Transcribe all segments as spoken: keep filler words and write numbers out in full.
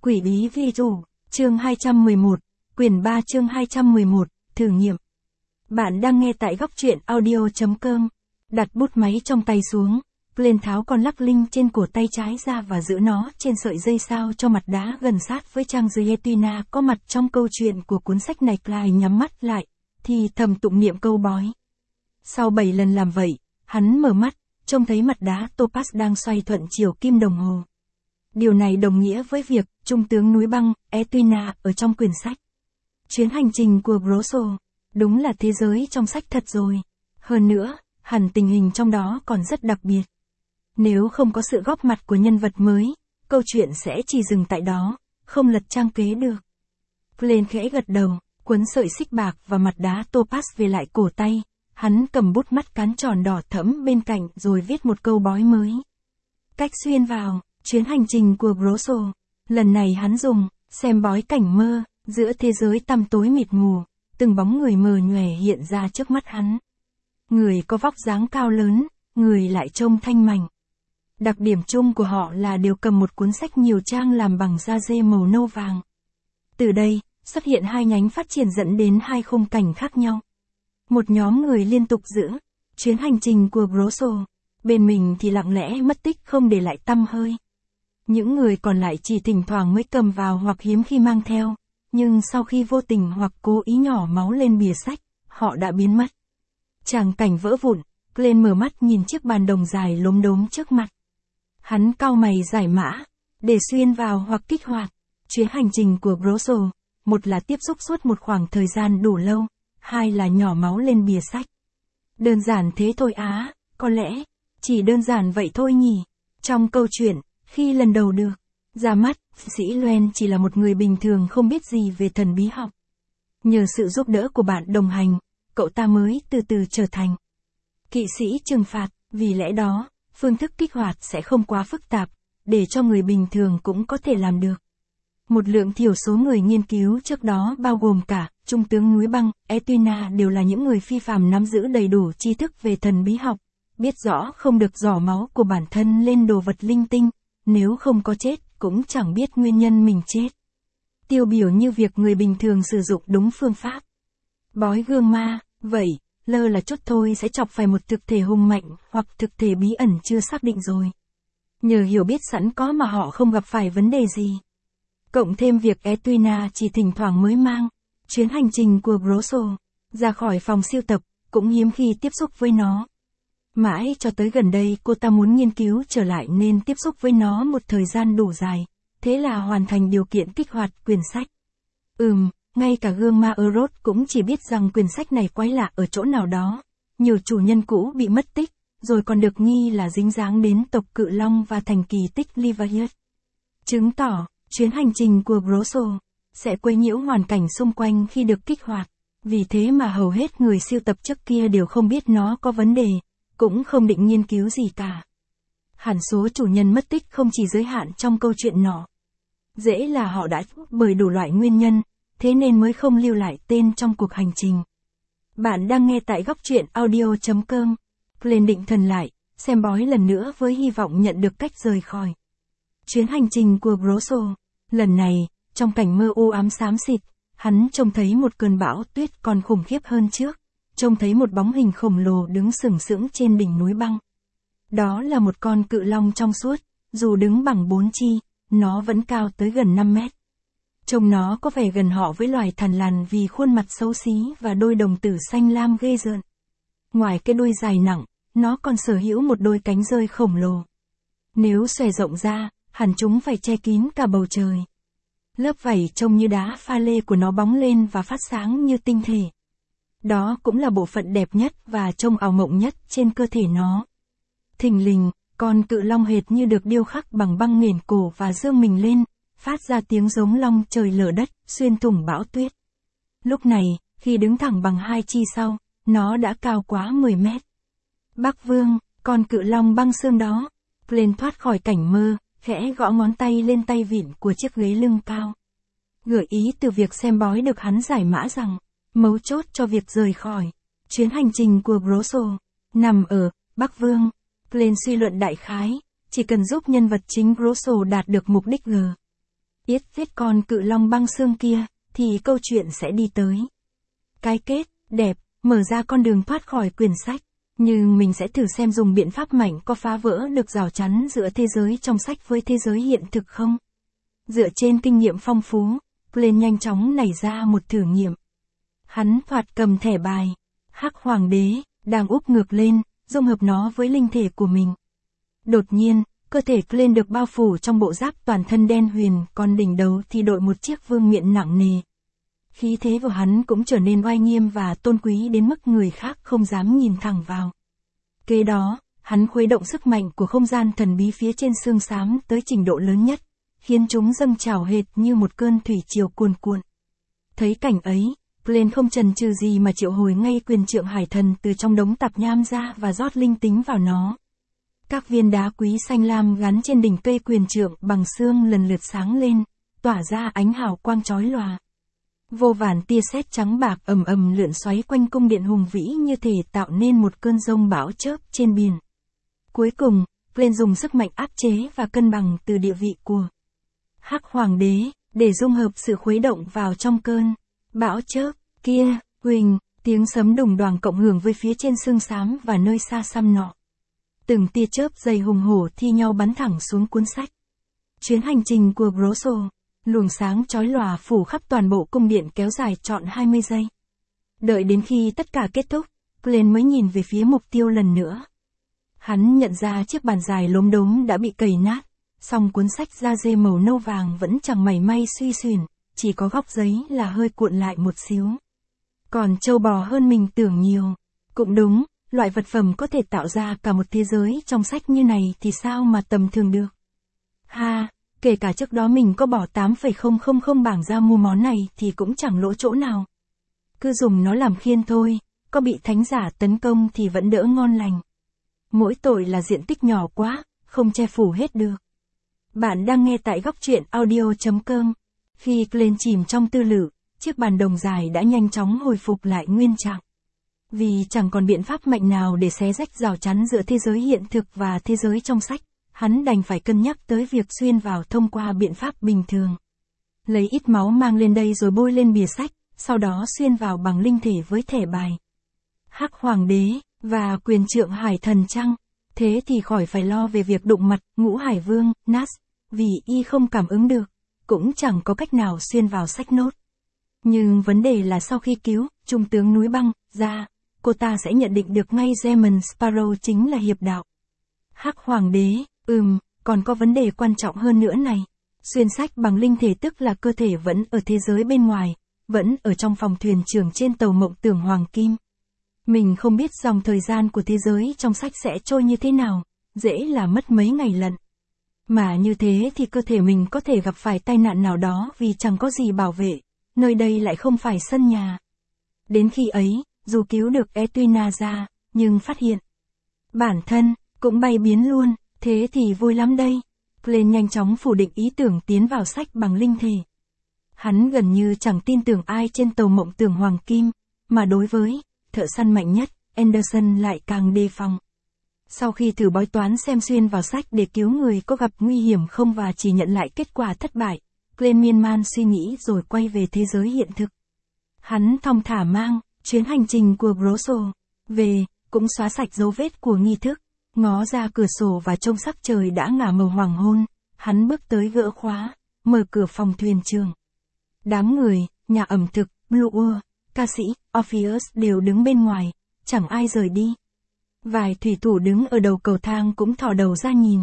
Quỷ bí vi rủ, chương hai trăm mười một, quyển ba chương hai trăm mười một, thử nghiệm. Bạn đang nghe tại góc truyện audio.com. Đặt bút máy trong tay xuống, Glenn tháo con lắc linh trên cổ tay trái ra và giữ nó trên sợi dây sao cho mặt đá gần sát với trang giấy Etuna có mặt trong câu chuyện của cuốn sách này. Clyde nhắm mắt lại, thì thầm tụng niệm câu bói. Sau bảy lần làm vậy, hắn mở mắt, trông thấy mặt đá topaz đang xoay thuận chiều kim đồng hồ. Điều này đồng nghĩa với việc trung tướng núi băng Etuna ở trong quyển sách. Chuyến hành trình của Grosso, đúng là thế giới trong sách thật rồi. Hơn nữa, hẳn tình hình trong đó còn rất đặc biệt. Nếu không có sự góp mặt của nhân vật mới, câu chuyện sẽ chỉ dừng tại đó, không lật trang kế được. Glenn khẽ gật đầu, cuốn sợi xích bạc và mặt đá topaz về lại cổ tay. Hắn cầm bút mắt cán tròn đỏ thẫm bên cạnh rồi viết một câu bói mới. Cách xuyên vào, chuyến hành trình của Grosso. Lần này hắn dùng, xem bói cảnh mơ, giữa thế giới tăm tối mịt mù, từng bóng người mờ nhòe hiện ra trước mắt hắn. Người có vóc dáng cao lớn, người lại trông thanh mảnh. Đặc điểm chung của họ là đều cầm một cuốn sách nhiều trang làm bằng da dê màu nâu vàng. Từ đây, xuất hiện hai nhánh phát triển dẫn đến hai khung cảnh khác nhau. Một nhóm người liên tục giữ chuyến hành trình của Grosso, bên mình thì lặng lẽ mất tích không để lại tăm hơi. Những người còn lại chỉ thỉnh thoảng mới cầm vào hoặc hiếm khi mang theo, nhưng sau khi vô tình hoặc cố ý nhỏ máu lên bìa sách, họ đã biến mất. Tràng cảnh vỡ vụn, Glenn mở mắt nhìn chiếc bàn đồng dài lốm đốm trước mặt. Hắn cau mày giải mã, để xuyên vào hoặc kích hoạt chuyến hành trình của Grosso, một là tiếp xúc suốt một khoảng thời gian đủ lâu, hai là nhỏ máu lên bìa sách. Đơn giản thế thôi á, có lẽ, chỉ đơn giản vậy thôi nhỉ. Trong câu chuyện, khi lần đầu được ra mắt, sĩ Loen chỉ là một người bình thường không biết gì về thần bí học. Nhờ sự giúp đỡ của bạn đồng hành, cậu ta mới từ từ trở thành kỵ sĩ trừng phạt. Vì lẽ đó, phương thức kích hoạt sẽ không quá phức tạp, để cho người bình thường cũng có thể làm được. Một lượng thiểu số người nghiên cứu trước đó bao gồm cả trung tướng núi băng Etuna đều là những người phi phàm nắm giữ đầy đủ tri thức về thần bí học, biết rõ không được rỏ máu của bản thân lên đồ vật linh tinh, nếu không có chết cũng chẳng biết nguyên nhân mình chết. Tiêu biểu như việc người bình thường sử dụng đúng phương pháp bói gương ma, vậy, lơ là chút thôi sẽ chọc phải một thực thể hùng mạnh hoặc thực thể bí ẩn chưa xác định rồi. Nhờ hiểu biết sẵn có mà họ không gặp phải vấn đề gì. Cộng thêm việc Etuna chỉ thỉnh thoảng mới mang chuyến hành trình của Grosso ra khỏi phòng siêu tập, cũng hiếm khi tiếp xúc với nó. Mãi cho tới gần đây cô ta muốn nghiên cứu trở lại nên tiếp xúc với nó một thời gian đủ dài, thế là hoàn thành điều kiện kích hoạt quyển sách. Ừm, ngay cả gương ma Erod cũng chỉ biết rằng quyển sách này quái lạ ở chỗ nào đó. Nhiều chủ nhân cũ bị mất tích, rồi còn được nghi là dính dáng đến tộc Cự Long và thành kỳ tích Leviathan. Chứng tỏ, chuyến hành trình của Grosso sẽ quấy nhiễu hoàn cảnh xung quanh khi được kích hoạt. Vì thế mà hầu hết người siêu tập trước kia đều không biết nó có vấn đề, cũng không định nghiên cứu gì cả. Hẳn số chủ nhân mất tích không chỉ giới hạn trong câu chuyện nọ. Dễ là họ đã bởi đủ loại nguyên nhân, thế nên mới không lưu lại tên trong cuộc hành trình. Bạn đang nghe tại góc truyện audio.com. Glenn định thần lại, xem bói lần nữa với hy vọng nhận được cách rời khỏi chuyến hành trình của Grosso. Lần này, trong cảnh mơ u ám xám xịt, hắn trông thấy một cơn bão tuyết còn khủng khiếp hơn trước. Trông thấy một bóng hình khổng lồ đứng sừng sững trên đỉnh núi băng. Đó là một con cự long trong suốt, dù đứng bằng bốn chi, nó vẫn cao tới gần năm mét. Trông nó có vẻ gần họ với loài thằn lằn vì khuôn mặt xấu xí và đôi đồng tử xanh lam ghê rợn. Ngoài cái đuôi dài nặng, nó còn sở hữu một đôi cánh rơi khổng lồ. Nếu xòe rộng ra, hẳn chúng phải che kín cả bầu trời. Lớp vảy trông như đá pha lê của nó bóng lên và phát sáng như tinh thể. Đó cũng là bộ phận đẹp nhất và trông ảo mộng nhất trên cơ thể nó. Thình lình, con cự long hệt như được điêu khắc bằng băng nghển cổ và dương mình lên, phát ra tiếng giống long trời lở đất, xuyên thủng bão tuyết. Lúc này, khi đứng thẳng bằng hai chi sau, nó đã cao quá mười mét. Bắc Vương, con cự long băng xương đó. Glenn thoát khỏi cảnh mơ, khẽ gõ ngón tay lên tay vịn của chiếc ghế lưng cao. Gợi ý từ việc xem bói được hắn giải mã rằng, mấu chốt cho việc rời khỏi chuyến hành trình của Grosso nằm ở Bắc Vương. Glenn suy luận đại khái, chỉ cần giúp nhân vật chính Grosso đạt được mục đích G. Yết giết con cự long băng xương kia, thì câu chuyện sẽ đi tới cái kết, đẹp, mở ra con đường thoát khỏi quyển sách. Nhưng mình sẽ thử xem dùng biện pháp mạnh có phá vỡ được rào chắn giữa thế giới trong sách với thế giới hiện thực không? Dựa trên kinh nghiệm phong phú, Glenn nhanh chóng nảy ra một thử nghiệm. Hắn thoạt cầm thẻ bài, Hắc Hoàng đế, đang úp ngược lên, dung hợp nó với linh thể của mình. Đột nhiên, cơ thể Glenn được bao phủ trong bộ giáp toàn thân đen huyền, còn đỉnh đầu thì đội một chiếc vương miện nặng nề. Khí thế của hắn cũng trở nên oai nghiêm và tôn quý đến mức người khác không dám nhìn thẳng vào. Kế đó, hắn khuấy động sức mạnh của không gian thần bí phía trên xương xám tới trình độ lớn nhất, khiến chúng dâng trào hệt như một cơn thủy triều cuồn cuộn. Thấy cảnh ấy, Glenn không chần chừ gì mà triệu hồi ngay quyền trượng hải thần từ trong đống tạp nham ra và rót linh tính vào nó. Các viên đá quý xanh lam gắn trên đỉnh cây quyền trượng bằng xương lần lượt sáng lên, tỏa ra ánh hào quang chói lòa. Vô vàn tia sét trắng bạc ầm ầm lượn xoáy quanh cung điện hùng vĩ như thể tạo nên một cơn giông bão chớp trên biển. Cuối cùng, Glenn dùng sức mạnh áp chế và cân bằng từ địa vị của Hắc Hoàng đế, để dung hợp sự khuấy động vào trong cơn bão chớp kia. Huỳnh, tiếng sấm đùng đoàng cộng hưởng với phía trên xương xám và nơi xa xăm nọ. Từng tia chớp dày hùng hổ thi nhau bắn thẳng xuống cuốn sách. Chuyến hành trình của Grosso, luồng sáng chói lòa phủ khắp toàn bộ cung điện kéo dài trọn hai mươi giây. Đợi đến khi tất cả kết thúc, Glenn mới nhìn về phía mục tiêu lần nữa. Hắn nhận ra chiếc bàn dài lốm đốm đã bị cầy nát, song cuốn sách da dê màu nâu vàng vẫn chẳng mảy may suy xuyển, chỉ có góc giấy là hơi cuộn lại một xíu. Còn trâu bò hơn mình tưởng nhiều. Cũng đúng, loại vật phẩm có thể tạo ra cả một thế giới trong sách như này thì sao mà tầm thường được. Ha, kể cả trước đó mình có bỏ tám phẩy không không không bảng ra mua món này thì cũng chẳng lỗ chỗ nào. Cứ dùng nó làm khiên thôi, có bị thánh giả tấn công thì vẫn đỡ ngon lành. Mỗi tội là diện tích nhỏ quá, không che phủ hết được. Bạn đang nghe tại góc truyện audio chấm com. Khi Glenn chìm trong tư lự, chiếc bàn đồng dài đã nhanh chóng hồi phục lại nguyên trạng. Vì chẳng còn biện pháp mạnh nào để xé rách rào chắn giữa thế giới hiện thực và thế giới trong sách, hắn đành phải cân nhắc tới việc xuyên vào thông qua biện pháp bình thường. Lấy ít máu mang lên đây rồi bôi lên bìa sách, sau đó xuyên vào bằng linh thể với thẻ bài Hắc Hoàng đế, và quyền trượng hải thần chăng? Thế thì khỏi phải lo về việc đụng mặt Ngũ Hải Vương, Nas, vì y không cảm ứng được, cũng chẳng có cách nào xuyên vào sách nốt. Nhưng vấn đề là sau khi cứu Trung tướng núi băng ra, cô ta sẽ nhận định được ngay Demon Sparrow chính là hiệp đạo Hắc Hoàng đế. Ừm, còn có vấn đề quan trọng hơn nữa này. Xuyên sách bằng linh thể tức là cơ thể vẫn ở thế giới bên ngoài, vẫn ở trong phòng thuyền trưởng trên tàu mộng tưởng hoàng kim. Mình không biết dòng thời gian của thế giới trong sách sẽ trôi như thế nào, dễ là mất mấy ngày lận. Mà như thế thì cơ thể mình có thể gặp phải tai nạn nào đó vì chẳng có gì bảo vệ, nơi đây lại không phải sân nhà. Đến khi ấy, dù cứu được Edwina ra, nhưng phát hiện bản thân cũng bay biến luôn, thế thì vui lắm đây. Glenn nhanh chóng phủ định ý tưởng tiến vào sách bằng linh thể. Hắn gần như chẳng tin tưởng ai trên tàu mộng tưởng hoàng kim, mà đối với thợ săn mạnh nhất, Anderson lại càng đề phòng. Sau khi thử bói toán xem xuyên vào sách để cứu người có gặp nguy hiểm không và chỉ nhận lại kết quả thất bại, Glenn miên man suy nghĩ rồi quay về thế giới hiện thực. Hắn thong thả mang chuyến hành trình của Grosso về, cũng xóa sạch dấu vết của nghi thức, ngó ra cửa sổ và trông sắc trời đã ngả màu hoàng hôn. Hắn bước tới gỡ khóa, mở cửa phòng thuyền trưởng. Đám người, nhà ẩm thực, Blue World, ca sĩ, Orpheus đều đứng bên ngoài, chẳng ai rời đi. Vài thủy thủ đứng ở đầu cầu thang cũng thò đầu ra nhìn.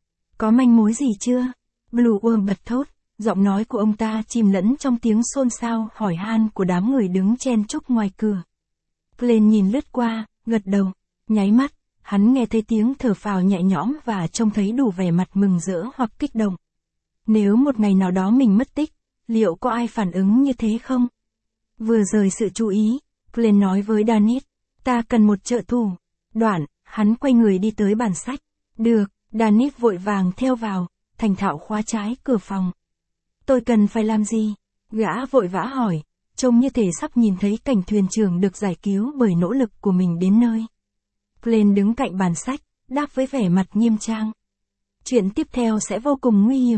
Có manh mối gì chưa? Blue World bật thốt, giọng nói của ông ta chìm lẫn trong tiếng xôn xao hỏi han của đám người đứng chen chúc ngoài cửa. Glenn nhìn lướt qua, gật đầu, nháy mắt, hắn nghe thấy tiếng thở phào nhẹ nhõm và trông thấy đủ vẻ mặt mừng rỡ hoặc kích động. Nếu một ngày nào đó mình mất tích, liệu có ai phản ứng như thế không? Vừa rời sự chú ý, Glenn nói với Danit, ta cần một trợ thủ. Đoạn, hắn quay người đi tới bàn sách. Được, Danit vội vàng theo vào, thành thạo khóa trái cửa phòng. Tôi cần phải làm gì? Gã vội vã hỏi, trông như thể sắp nhìn thấy cảnh thuyền trưởng được giải cứu bởi nỗ lực của mình đến nơi. Glenn đứng cạnh bàn sách, đáp với vẻ mặt nghiêm trang. Chuyện tiếp theo sẽ vô cùng nguy hiểm.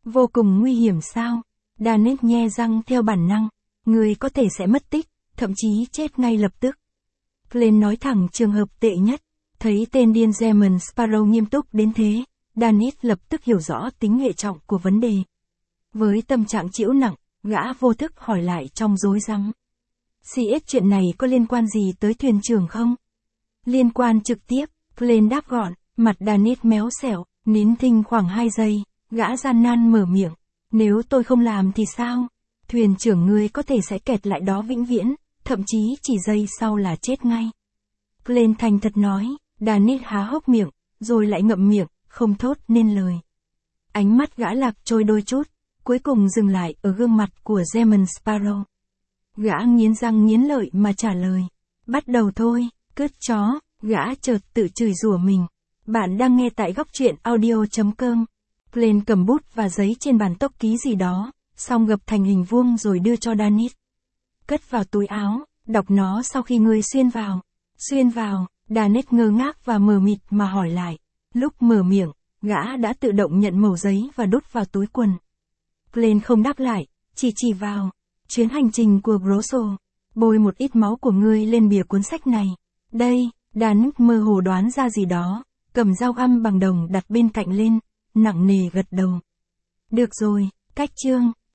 Vô cùng nguy hiểm sao? Danet nhe răng theo bản năng. Người có thể sẽ mất tích, thậm chí chết ngay lập tức. Glenn nói thẳng trường hợp tệ nhất. Thấy tên điên German Sparrow nghiêm túc đến thế, Danet lập tức hiểu rõ tính hệ trọng của vấn đề. Với tâm trạng trĩu nặng, gã vô thức hỏi lại trong rối rắm. xê ét chuyện này có liên quan gì tới thuyền trưởng không? Liên quan trực tiếp, Glenn đáp gọn, mặt Danet méo xẻo, nín thinh khoảng hai giây, gã gian nan mở miệng. Nếu tôi không làm thì sao? Thuyền trưởng ngươi có thể sẽ kẹt lại đó vĩnh viễn, thậm chí chỉ giây sau là chết ngay. Glenn thành thật nói, Danet há hốc miệng, rồi lại ngậm miệng, không thốt nên lời. Ánh mắt gã lạc trôi đôi chút, cuối cùng dừng lại ở gương mặt của German Sparrow. Gã nghiến răng nghiến lợi mà trả lời. Bắt đầu thôi, cứt chó, gã chợt tự chửi rủa mình. Bạn đang nghe tại góc truyện audio chấm com. Glenn cầm bút và giấy trên bàn tốc ký gì đó, xong gập thành hình vuông rồi đưa cho Danet. Cất vào túi áo, đọc nó sau khi ngươi xuyên vào. Xuyên vào, Danet ngơ ngác và mờ mịt mà hỏi lại. Lúc mở miệng, gã đã tự động nhận mẩu giấy và đút vào túi quần. Glenn không đáp lại, chỉ chỉ vào. Chuyến hành trình của Grosso. Bôi một ít máu của ngươi lên bìa cuốn sách này. Đây, Danet mơ hồ đoán ra gì đó, cầm dao găm bằng đồng đặt bên cạnh lên, nặng nề gật đầu. Được rồi, cách chương.